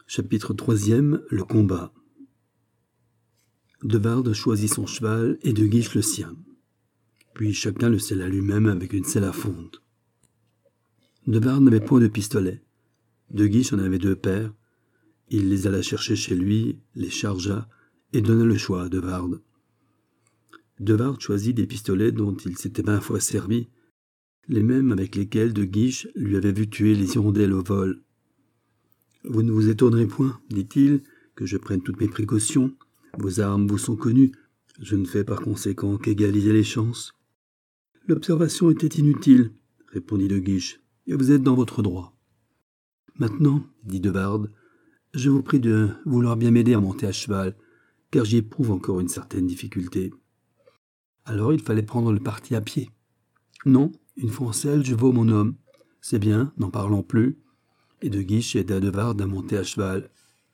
Chapitre 3e. Le combat. De Wardes choisit son cheval et De Guiche le sien. Puis chacun le sella lui-même avec une selle à fonte. De Wardes n'avait point de pistolet. De Guiche en avait 2 paires. Il les alla chercher chez lui, les chargea et donna le choix à De Wardes. De Wardes choisit des pistolets dont il s'était 20 fois servi, les mêmes avec lesquels De Guiche lui avait vu tuer les hirondelles au vol. « Vous ne vous étonnerez point, dit-il, que je prenne toutes mes précautions. Vos armes vous sont connues. Je ne fais par conséquent qu'égaliser les chances. » « L'observation était inutile, répondit De Guiche, et vous êtes dans votre droit. Maintenant, dit De Wardes, je vous prie de vouloir bien m'aider à monter à cheval, car j'y éprouve encore une certaine difficulté. Alors il fallait prendre le parti à pied. Non, une fois en selle, je vaux mon homme. C'est bien, n'en parlons plus. Et De Guiche aida De Wardes à monter à cheval.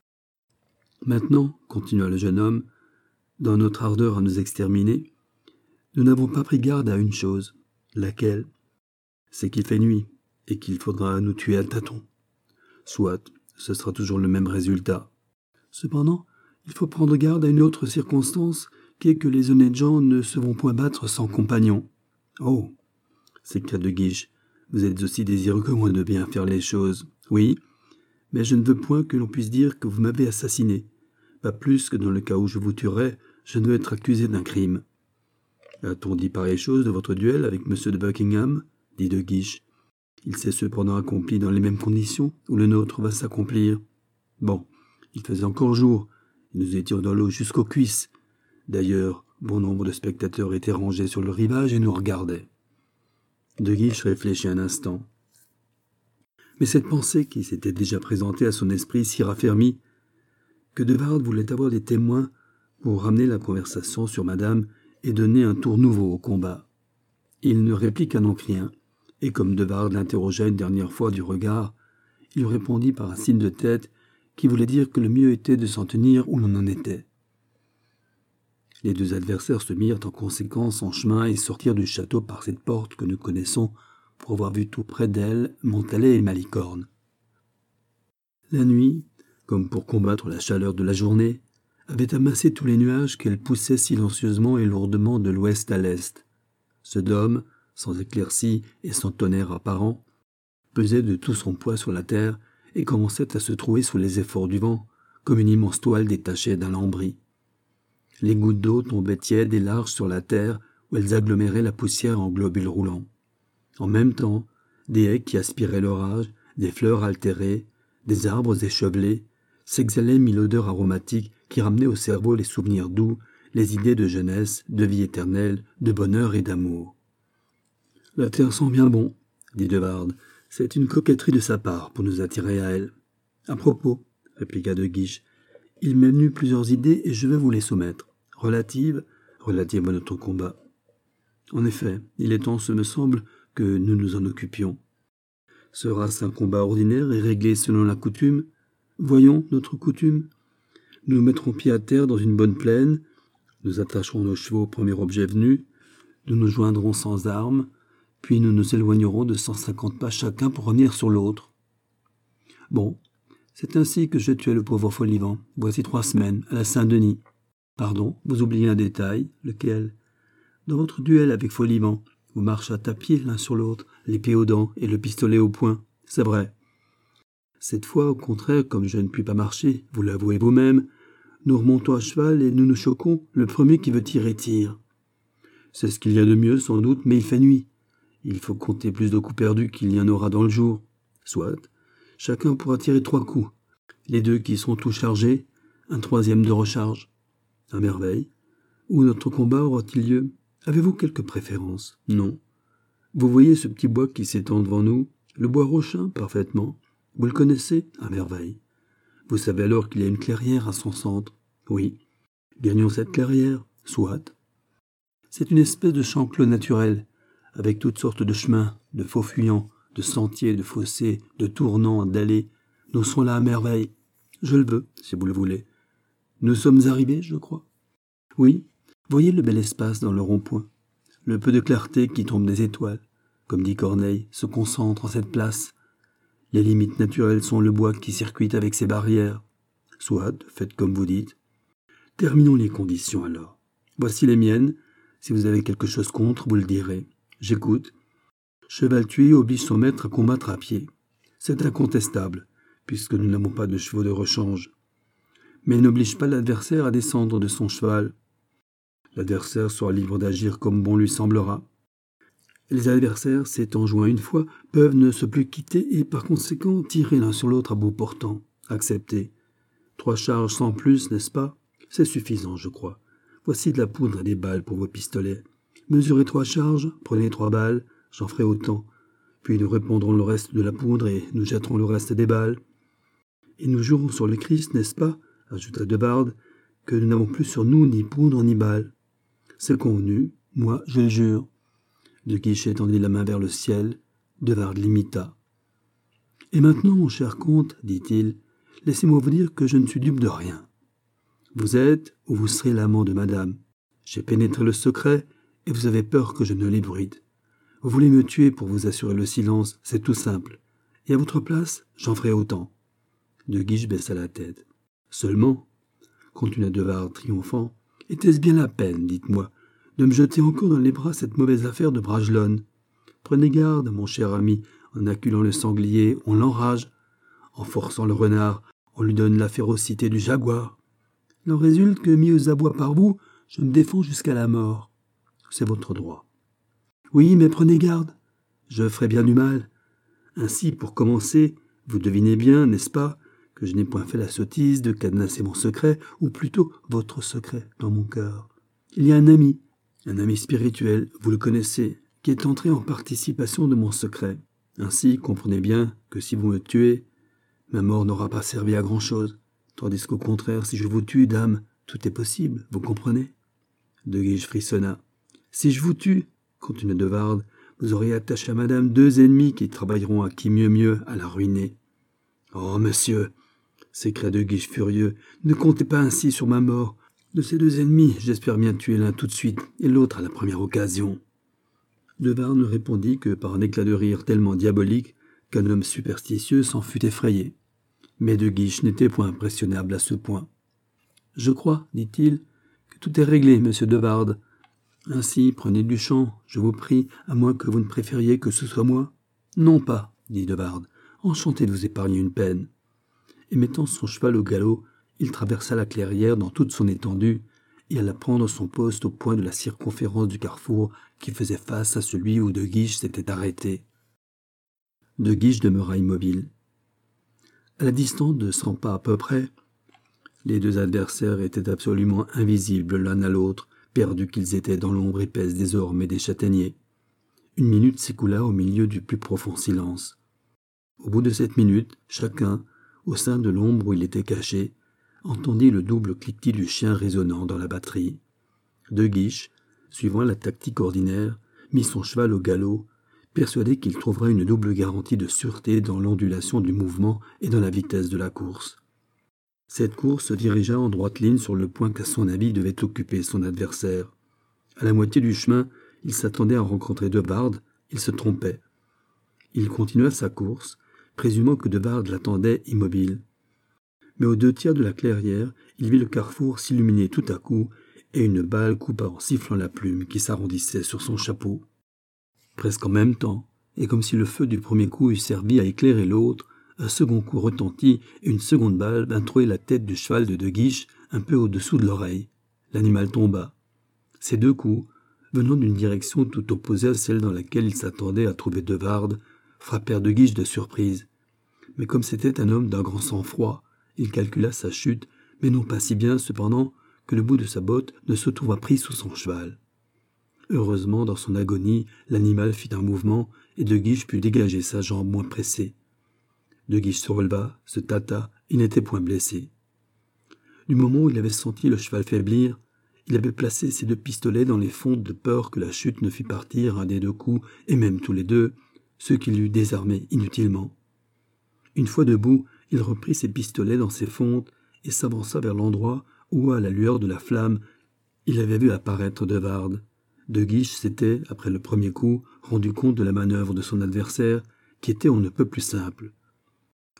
Maintenant, continua le jeune homme, dans notre ardeur à nous exterminer, nous n'avons pas pris garde à une chose. Laquelle? C'est qu'il fait nuit, et qu'il faudra nous tuer à tâtons. Soit, ce sera toujours le même résultat. Cependant, il faut prendre garde à une autre circonstance, qui est que les honnêtes gens ne se vont point battre sans compagnon. Oh, s'écria De Guiche, vous êtes aussi désireux que moi de bien faire les choses. Oui, mais je ne veux point que l'on puisse dire que vous m'avez assassiné. Pas plus que dans le cas où je vous tuerais, je ne veux être accusé d'un crime. A-t-on dit pareille chose de votre duel avec M. de Buckingham? Dit De Guiche. Il s'est cependant accompli dans les mêmes conditions où le nôtre va s'accomplir. Bon, il faisait encore jour, et nous étions dans l'eau jusqu'aux cuisses. D'ailleurs, bon nombre de spectateurs étaient rangés sur le rivage et nous regardaient. De Guiche réfléchit un instant. Mais cette pensée qui s'était déjà présentée à son esprit s'y raffermit, que De Wardes voulait avoir des témoins pour ramener la conversation sur madame et donner un tour nouveau au combat. Il ne répliqua donc rien, et comme De Wardes l'interrogea une dernière fois du regard, il répondit par un signe de tête qui voulait dire que le mieux était de s'en tenir où l'on en était. Les 2 adversaires se mirent en conséquence en chemin et sortirent du château par cette porte que nous connaissons pour avoir vu tout près d'elle Montalet et Malicorne. La nuit, comme pour combattre la chaleur de la journée, avait amassé tous les nuages qu'elle poussait silencieusement et lourdement de l'ouest à l'est. Ce dôme, sans éclaircie et sans tonnerre apparent, pesait de tout son poids sur la terre et commençait à se trouer sous les efforts du vent, comme une immense toile détachée d'un lambris. Les gouttes d'eau tombaient tièdes et larges sur la terre où elles aggloméraient la poussière en globules roulants. En même temps, des haies qui aspiraient l'orage, des fleurs altérées, des arbres échevelés, s'exhalait mille odeurs aromatiques qui ramenaient au cerveau les souvenirs doux, les idées de jeunesse, de vie éternelle, de bonheur et d'amour. « La terre sent bien bon, » dit De Wardes. « C'est une coquetterie de sa part pour nous attirer à elle. »« À propos, » répliqua De Guiche, « il m'est venu plusieurs idées et je vais vous les soumettre. Relatives à notre combat. En effet, il est temps, ce me semble, que nous nous en occupions. Sera-ce un combat ordinaire et réglé selon la coutume? Voyons notre coutume. Nous mettrons pied à terre dans une bonne plaine, nous attacherons nos chevaux au premier objet venu, nous nous joindrons sans armes, puis nous nous éloignerons de 150 pas chacun pour revenir sur l'autre. Bon, c'est ainsi que je tuais le pauvre Folivan, voici 3 semaines, à la Saint-Denis. Pardon, vous oubliez un détail, lequel? Dans votre duel avec Folivan, vous marchâtes à pied l'un sur l'autre, l'épée aux dents et le pistolet au poing, c'est vrai. Cette fois, au contraire, comme je ne puis pas marcher, vous l'avouez vous-même, nous remontons à cheval et nous nous choquons, le premier qui veut tirer tire. C'est ce qu'il y a de mieux, sans doute, mais il fait nuit. Il faut compter plus de coups perdus qu'il y en aura dans le jour. Soit, chacun pourra tirer 3 coups. Les 2 qui sont tout chargés, un 3e de recharge. À merveille. Où notre combat aura-t-il lieu? Avez-vous quelque préférence? Non. Vous voyez ce petit bois qui s'étend devant nous? Le bois Rochin, parfaitement. Vous le connaissez? À merveille. Vous savez alors qu'il y a une clairière à son centre? Oui. Gagnons cette clairière? Soit. C'est une espèce de champ clos naturel, avec toutes sortes de chemins, de faux fuyants, de sentiers, de fossés, de tournants, d'allées. Nous serons là à merveille. Je le veux, si vous le voulez. Nous sommes arrivés, je crois. Oui, voyez le bel espace dans le rond-point. Le peu de clarté qui tombe des étoiles, comme dit Corneille, se concentre en cette place. Les limites naturelles sont le bois qui circuite avec ses barrières. Soit, faites comme vous dites. Terminons les conditions alors. Voici les miennes. Si vous avez quelque chose contre, vous le direz. J'écoute. Cheval tué oblige son maître à combattre à pied. C'est incontestable, puisque nous n'avons pas de chevaux de rechange. Mais il n'oblige pas l'adversaire à descendre de son cheval. L'adversaire sera libre d'agir comme bon lui semblera. Les adversaires, s'étant joints une fois, peuvent ne se plus quitter et par conséquent tirer l'un sur l'autre à bout portant. Acceptez. 3 charges sans plus, n'est-ce pas? C'est suffisant, je crois. Voici de la poudre et des balles pour vos pistolets. Mesurez 3 charges, prenez 3 balles, j'en ferai autant. Puis nous répandrons le reste de la poudre et nous jetterons le reste des balles. Et nous jurons sur le Christ, n'est-ce pas? Ajouta de Wardes, que nous n'avons plus sur nous ni poudre ni balles. C'est convenu, moi je le jure. De Guiche étendit la main vers le ciel, de Wardes l'imita. Et maintenant, mon cher comte, dit-il, laissez-moi vous dire que je ne suis dupe de rien. Vous êtes, ou vous serez l'amant de madame. J'ai pénétré le secret, et vous avez peur que je ne l'ébruite. Vous voulez me tuer pour vous assurer le silence, c'est tout simple. Et à votre place, j'en ferai autant. De Guiche baissa la tête. Seulement, continua de Wardes triomphant, était-ce bien la peine, dites-moi, de me jeter encore dans les bras cette mauvaise affaire de Bragelonne? Prenez garde, mon cher ami, en acculant le sanglier, on l'enrage. En forçant le renard, on lui donne la férocité du jaguar. Il en résulte que, mis aux abois par vous, je me défends jusqu'à la mort. C'est votre droit. Oui, mais prenez garde, je ferai bien du mal. Ainsi, pour commencer, vous devinez bien, n'est-ce pas, que je n'ai point fait la sottise de cadenasser mon secret, ou plutôt votre secret, dans mon cœur. Il y a un ami spirituel, vous le connaissez, qui est entré en participation de mon secret. Ainsi, comprenez bien que si vous me tuez, ma mort n'aura pas servi à grand-chose, tandis qu'au contraire, si je vous tue, dame, tout est possible, vous comprenez? De Guiche frissonna. Si je vous tue, continua de Wardes, vous aurez attaché à madame 2 ennemis qui travailleront à qui mieux à la ruiner. Oh, monsieur, s'écria de Guiche furieux, ne comptez pas ainsi sur ma mort. De ces 2 ennemis, j'espère bien tuer l'un tout de suite et l'autre à la première occasion. De Wardes ne répondit que par un éclat de rire tellement diabolique qu'un homme superstitieux s'en fut effrayé. Mais de Guiche n'était point impressionnable à ce point. « Je crois, dit-il, que tout est réglé, monsieur de Wardes. Ainsi, prenez du champ, je vous prie, à moins que vous ne préfériez que ce soit moi. »« Non pas, dit de Wardes, enchanté de vous épargner une peine. » Et mettant son cheval au galop, il traversa la clairière dans toute son étendue et alla prendre son poste au point de la circonférence du carrefour qui faisait face à celui où de Guiche s'était arrêté. De Guiche demeura immobile. À la distance de 100 pas à peu près, les 2 adversaires étaient absolument invisibles l'un à l'autre, perdus qu'ils étaient dans l'ombre épaisse des ormes et des châtaigniers. Une minute s'écoula au milieu du plus profond silence. Au bout de cette minute, chacun, au sein de l'ombre où il était caché, entendit le double cliquetis du chien résonnant dans la batterie. De Guiche, suivant la tactique ordinaire, mit son cheval au galop, persuadé qu'il trouverait une double garantie de sûreté dans l'ondulation du mouvement et dans la vitesse de la course. Cette course se dirigea en droite ligne sur le point qu'à son avis devait occuper son adversaire. À la moitié du chemin, il s'attendait à rencontrer de Wardes, il se trompait. Il continua sa course, présumant que de Wardes l'attendait immobile. Mais aux 2 tiers de la clairière, il vit le carrefour s'illuminer tout à coup, et une balle coupa en sifflant la plume qui s'arrondissait sur son chapeau. Presque en même temps, et comme si le feu du premier coup eût servi à éclairer l'autre, un second coup retentit et une seconde balle vint trouer la tête du cheval de Guiche un peu au-dessous de l'oreille. L'animal tomba. Ces 2 coups, venant d'une direction tout opposée à celle dans laquelle il s'attendait à trouver de Wardes, frappèrent de Guiche de surprise. Mais comme c'était un homme d'un grand sang-froid, il calcula sa chute, mais non pas si bien cependant que le bout de sa botte ne se trouva pris sous son cheval. Heureusement, dans son agonie, l'animal fit un mouvement et de Guiche put dégager sa jambe moins pressée. De Guiche se releva, se tâta, il n'était point blessé. Du moment où il avait senti le cheval faiblir, il avait placé ses 2 pistolets dans les fontes de peur que la chute ne fît partir un des 2 coups, et même tous les 2, ce qui l'eût désarmé inutilement. Une fois debout, il reprit ses pistolets dans ses fontes et s'avança vers l'endroit où, à la lueur de la flamme, il avait vu apparaître de Wardes. De Guiche s'était, après le premier coup, rendu compte de la manœuvre de son adversaire, qui était on ne peut plus simple.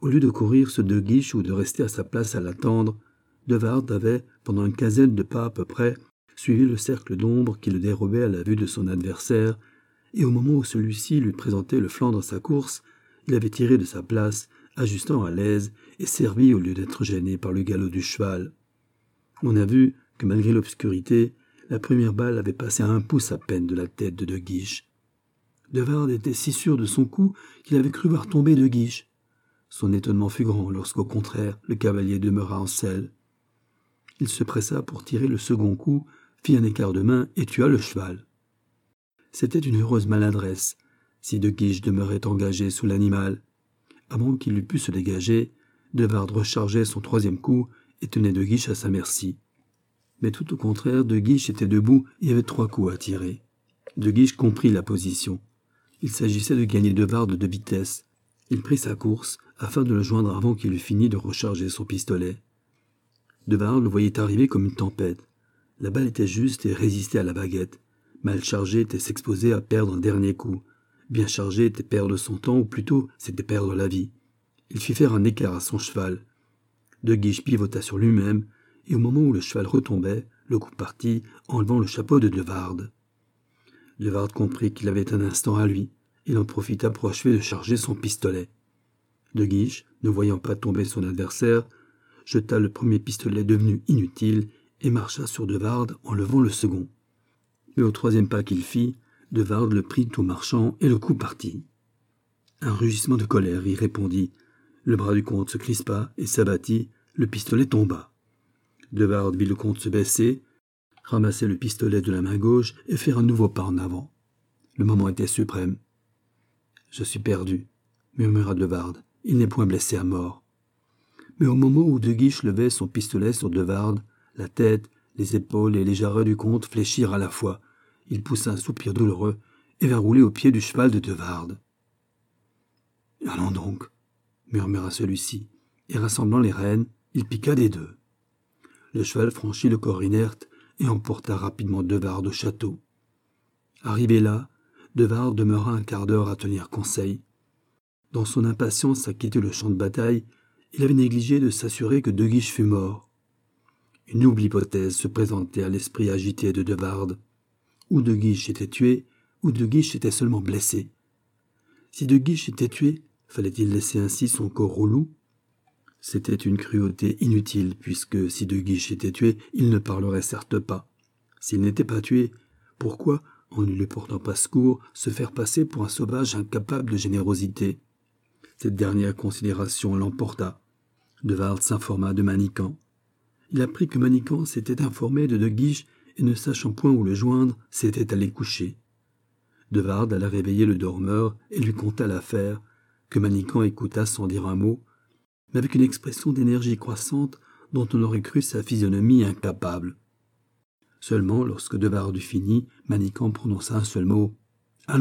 Au lieu de courir sur De Guiche ou de rester à sa place à l'attendre, De Wardes avait, pendant une quinzaine de pas à peu près, suivi le cercle d'ombre qui le dérobait à la vue de son adversaire, et au moment où celui-ci lui présentait le flanc dans sa course, il avait tiré de sa place, ajustant à l'aise, et servi au lieu d'être gêné par le galop du cheval. On a vu que malgré l'obscurité, la première balle avait passé à 1 pouce à peine de la tête de Guiche. De Wardes était si sûr de son coup qu'il avait cru voir tomber De Guiche. Son étonnement fut grand lorsqu'au contraire le cavalier demeura en selle. Il se pressa pour tirer le second coup, fit un écart de main et tua le cheval. C'était une heureuse maladresse, si De Guiche demeurait engagé sous l'animal. Avant qu'il eût pu se dégager, De Wardes rechargeait son 3e coup et tenait De Guiche à sa merci. Mais tout au contraire, De Guiche était debout et avait 3 coups à tirer. De Guiche comprit la position. Il s'agissait de gagner De Wardes de vitesse. Il prit sa course afin de le joindre avant qu'il eût fini de recharger son pistolet. De Wardes le voyait arriver comme une tempête. La balle était juste et résistait à la baguette. Mal chargé était s'exposer à perdre un dernier coup. Bien chargé était perdre son temps, ou plutôt c'était perdre la vie. Il fit faire un écart à son cheval. De Guiche pivota sur lui-même, et au moment où le cheval retombait, le coup partit, enlevant le chapeau de Wardes. De Wardes comprit qu'il avait un instant à lui. Il en profita pour achever de charger son pistolet. De Guiche, ne voyant pas tomber son adversaire, jeta le premier pistolet devenu inutile et marcha sur De Wardes en levant le second. Mais au 3e pas qu'il fit, De Wardes le prit tout marchant et le coup partit. Un rugissement de colère y répondit. Le bras du comte se crispa et s'abattit, le pistolet tomba. De Wardes vit le comte se baisser, ramasser le pistolet de la main gauche et faire un nouveau pas en avant. Le moment était suprême. « Je suis perdu », murmura De Wardes. « Il n'est point blessé à mort. » Mais au moment où De Guiche levait son pistolet sur De Wardes, la tête, les épaules et les jarrets du comte fléchirent à la fois. Il poussa un soupir douloureux et vint rouler au pied du cheval de De Wardes. « Allons donc », murmura celui-ci, et rassemblant les rênes, il piqua des 2. Le cheval franchit le corps inerte et emporta rapidement De Wardes au château. Arrivé là, De Wardes demeura un quart d'heure à tenir conseil. Dans son impatience à quitter le champ de bataille, il avait négligé de s'assurer que De Guiche fût mort. Une double hypothèse se présentait à l'esprit agité de De Wardes. Ou De Guiche était tué, ou De Guiche était seulement blessé. Si De Guiche était tué, fallait-il laisser ainsi son corps au loup? C'était une cruauté inutile, puisque si De Guiche était tué, il ne parlerait certes pas. S'il n'était pas tué, pourquoi, en ne lui portant pas secours, se faire passer pour un sauvage incapable de générosité? Cette dernière considération l'emporta. De Wardes s'informa de Manicamp. Il apprit que Manicamp s'était informé de Guiche et, ne sachant point où le joindre, s'était allé coucher. De Wardes alla réveiller le dormeur et lui conta l'affaire, que Manicamp écouta sans dire un mot, mais avec une expression d'énergie croissante dont on aurait cru sa physionomie incapable. Seulement, lorsque De Wardes eut fini, Manicamp prononça un seul mot. « Allons !»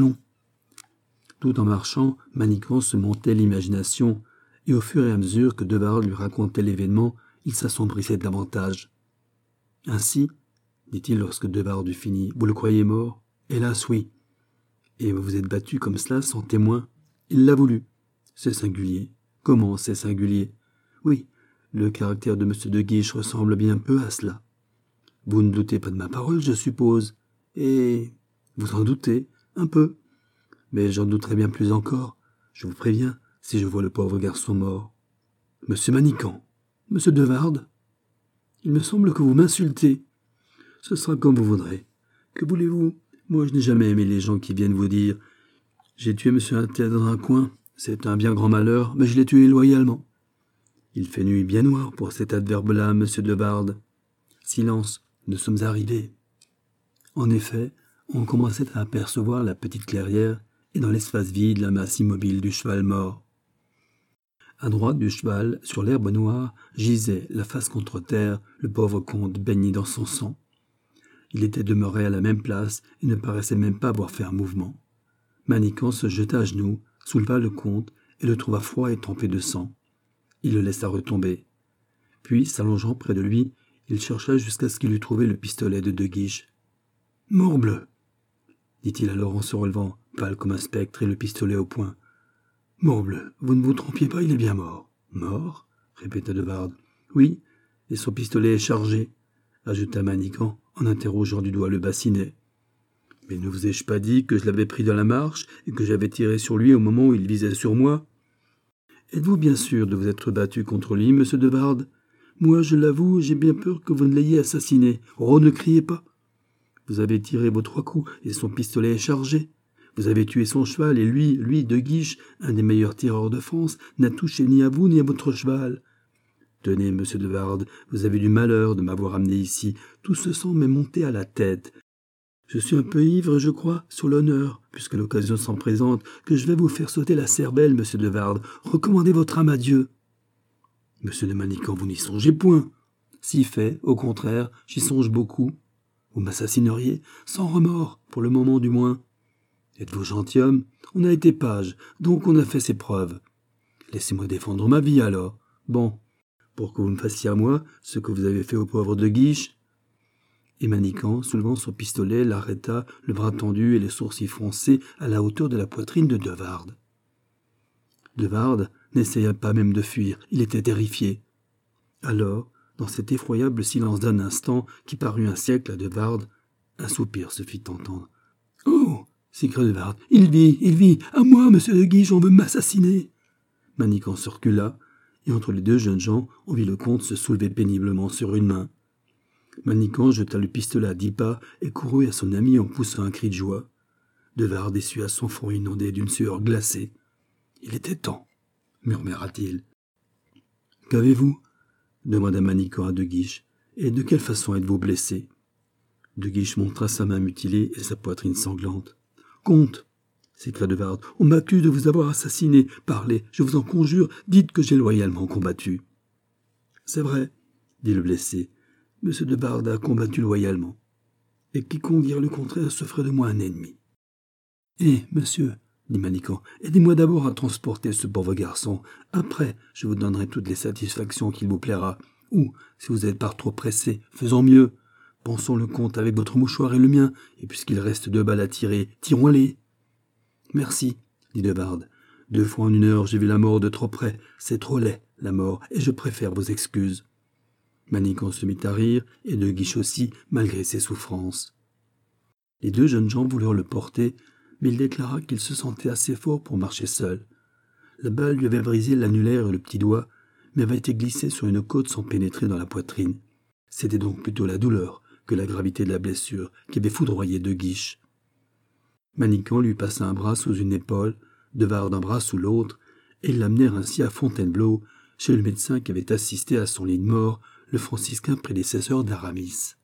Tout en marchant, Manicamp se montait l'imagination, et au fur et à mesure que De Wardes lui racontait l'événement, il s'assombrissait davantage. « Ainsi, dit-il lorsque De Wardes eut fini, vous le croyez mort? Hélas, oui. Et vous vous êtes battu comme cela, sans témoin? Il l'a voulu. C'est singulier. Comment c'est singulier? Oui, le caractère de M. de Guiche ressemble bien peu à cela. Vous ne doutez pas de ma parole, je suppose. Et vous en doutez, un peu. Mais j'en douterai bien plus encore, je vous préviens, si je vois le pauvre garçon mort. Monsieur Manicamp, monsieur De Wardes, il me semble que vous m'insultez. Ce sera comme vous voudrez. Que voulez-vous? Moi, je n'ai jamais aimé les gens qui viennent vous dire « J'ai tué monsieur un tel dans un coin, c'est un bien grand malheur, mais je l'ai tué loyalement. » Il fait nuit bien noire pour cet adverbe-là, monsieur De Wardes. Silence, nous sommes arrivés. En effet, on commençait à apercevoir la petite clairière et dans l'espace vide la masse immobile du cheval mort. À droite du cheval, sur l'herbe noire, gisait, la face contre terre, le pauvre comte baigné dans son sang. Il était demeuré à la même place et ne paraissait même pas avoir fait un mouvement. Manicamp se jeta à genoux, souleva le comte et le trouva froid et trempé de sang. Il le laissa retomber. Puis, s'allongeant près de lui, il chercha jusqu'à ce qu'il eût trouvé le pistolet de Guiche. « Morbleu !» dit-il alors en se relevant, pâle comme un spectre et le pistolet au poing. « Morbleu, vous ne vous trompiez pas, il est bien mort. » Mort? Répéta de Wardes. Oui, et son pistolet est chargé, ajouta Manicamp en interrogeant du doigt le bassinet. Mais ne vous ai-je pas dit que je l'avais pris dans la marche et que j'avais tiré sur lui au moment où il visait sur moi? Êtes-vous bien sûr de vous être battu contre lui, monsieur de Wardes? Moi, je l'avoue, j'ai bien peur que vous ne l'ayez assassiné. Oh, ne criez pas! Vous avez tiré vos 3 coups et son pistolet est chargé. Vous avez tué son cheval et lui, De Guiche, un des meilleurs tireurs de France, n'a touché ni à vous ni à votre cheval. Tenez, monsieur de Wardes, vous avez du malheur de m'avoir amené ici. Tout ce sang m'est monté à la tête. Je suis un peu ivre, je crois, sur l'honneur, puisque l'occasion s'en présente, que je vais vous faire sauter la cervelle, monsieur de Wardes. Recommandez votre âme à Dieu. Monsieur de Manicamp, vous n'y songez point. Si fait, au contraire, j'y songe beaucoup. Vous m'assassineriez, sans remords, pour le moment du moins. Êtes-vous gentilhomme? On a été page, donc on a fait ses preuves. Laissez-moi défendre ma vie, alors. Bon, pour que vous me fassiez à moi ce que vous avez fait au pauvre de Guiche. Et Manicamp, soulevant son pistolet, l'arrêta, le bras tendu et les sourcils froncés à la hauteur de la poitrine de Wardes. Wardes n'essaya pas même de fuir, il était terrifié. Alors, dans cet effroyable silence d'un instant qui parut un siècle à Wardes, un soupir se fit entendre. « Oh !» s'écria Wardes. « Il vit, à moi, monsieur de Guiche, on veut m'assassiner !» Manicamp se recula, et entre les deux jeunes gens, on vit le comte se soulever péniblement sur une main. Manicamp jeta le pistolet à 10 pas et courut à son ami en poussant un cri de joie. Wardes essuya son front inondé d'une sueur glacée. « Il était temps !» murmura-t-il. « Qu'avez-vous » demanda Manicamp à De Guiche. « Et de quelle façon êtes-vous blessé ?» De Guiche montra sa main mutilée et sa poitrine sanglante. « Comte !» s'écria de Wardes, « on m'accuse de vous avoir assassiné. Parlez, je vous en conjure, dites que j'ai loyalement combattu. »« C'est vrai, » dit le blessé. « Monsieur de Wardes a combattu loyalement. Et quiconque dirait le contraire se ferait de moi un ennemi. »« Eh, monsieur, » dit Manicamp, « aidez-moi d'abord à transporter ce pauvre garçon. Après, je vous donnerai toutes les satisfactions qu'il vous plaira. Ou, si vous êtes par trop pressé, faisons mieux. Pensons le comte avec votre mouchoir et le mien, et puisqu'il reste 2 balles à tirer, tirons-les. »« Merci, » dit de Wardes. « 2 fois en 1 heure, j'ai vu la mort de trop près. C'est trop laid, la mort, et je préfère vos excuses. » Manicamp se mit à rire, et De Guiche aussi, malgré ses souffrances. Les 2 jeunes gens voulurent le porter, mais il déclara qu'il se sentait assez fort pour marcher seul. La balle lui avait brisé l'annulaire et le petit doigt, mais avait été glissée sur une côte sans pénétrer dans la poitrine. C'était donc plutôt la douleur que la gravité de la blessure qui avait foudroyé De Guiche. Manicamp lui passa un bras sous une épaule, de Wardes un bras sous l'autre, et ils l'amenèrent ainsi à Fontainebleau, chez le médecin qui avait assisté à son lit de mort, le franciscain prédécesseur d'Aramis.